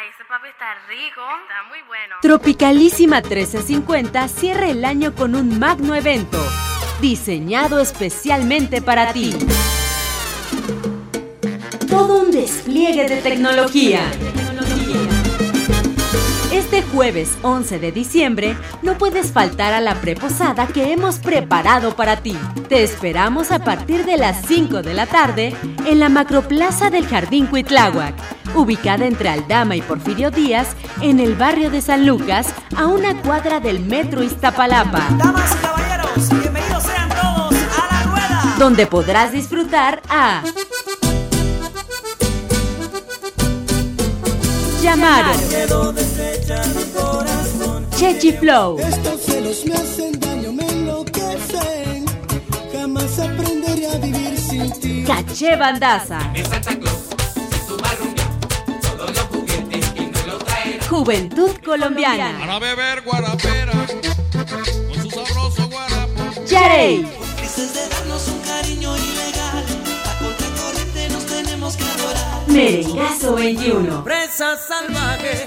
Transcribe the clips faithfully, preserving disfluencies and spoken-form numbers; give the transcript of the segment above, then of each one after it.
ese papi está rico, está muy bueno. Tropicalísima trece cincuenta cierra el año con un magno evento diseñado especialmente para ti. Todo un despliegue de tecnología. Este jueves once de diciembre no puedes faltar a la preposada que hemos preparado para ti. Te esperamos a partir de las cinco de la tarde en la Macroplaza del Jardín Cuitláhuac, ubicada entre Aldama y Porfirio Díaz, en el barrio de San Lucas, a una cuadra del Metro Iztapalapa. Damas y caballeros, bienvenidos sean todos a la rueda, donde podrás disfrutar a Yamaro, Chechi Flow, estos celos me hacen daño, me enloquecen. Jamás aprenderé a vivir sin ti. Caché Bandaza, Juventud Colombiana, para beber guarapera con su sabroso guarapo. Yarey, cómplices de darnos un cariño ilegal, a contracorriente nos tenemos que adorar. Merengazo veintiuno, Presa salvaje,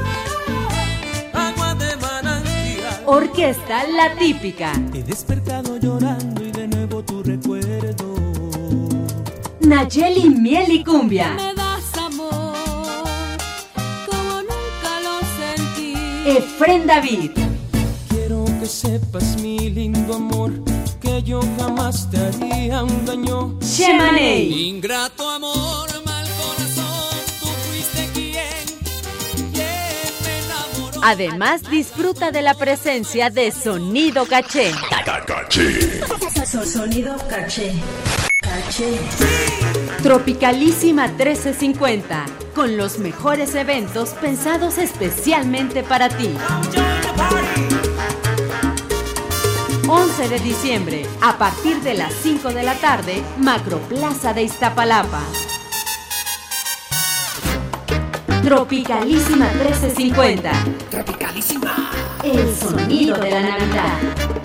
agua de manantial. Orquesta La Típica, He despertado llorando y de nuevo tu recuerdo. Nayeli Miel y Cumbia, Me das amor como nunca lo sentí. Efren David, Quiero que sepas, mi lindo amor, que yo jamás te haría un daño. Shemaney, Ingrato amor, mal corazón, tú fuiste quien, quien me enamoró. Además disfruta de la presencia de Sonido Caché. Sonido caché. Caché. Tropicalísima trece cincuenta, con los mejores eventos pensados especialmente para ti. once de diciembre, a partir de las cinco de la tarde, Macroplaza de Iztapalapa. Tropicalísima trece cincuenta. Tropicalísima. El sonido de la Navidad.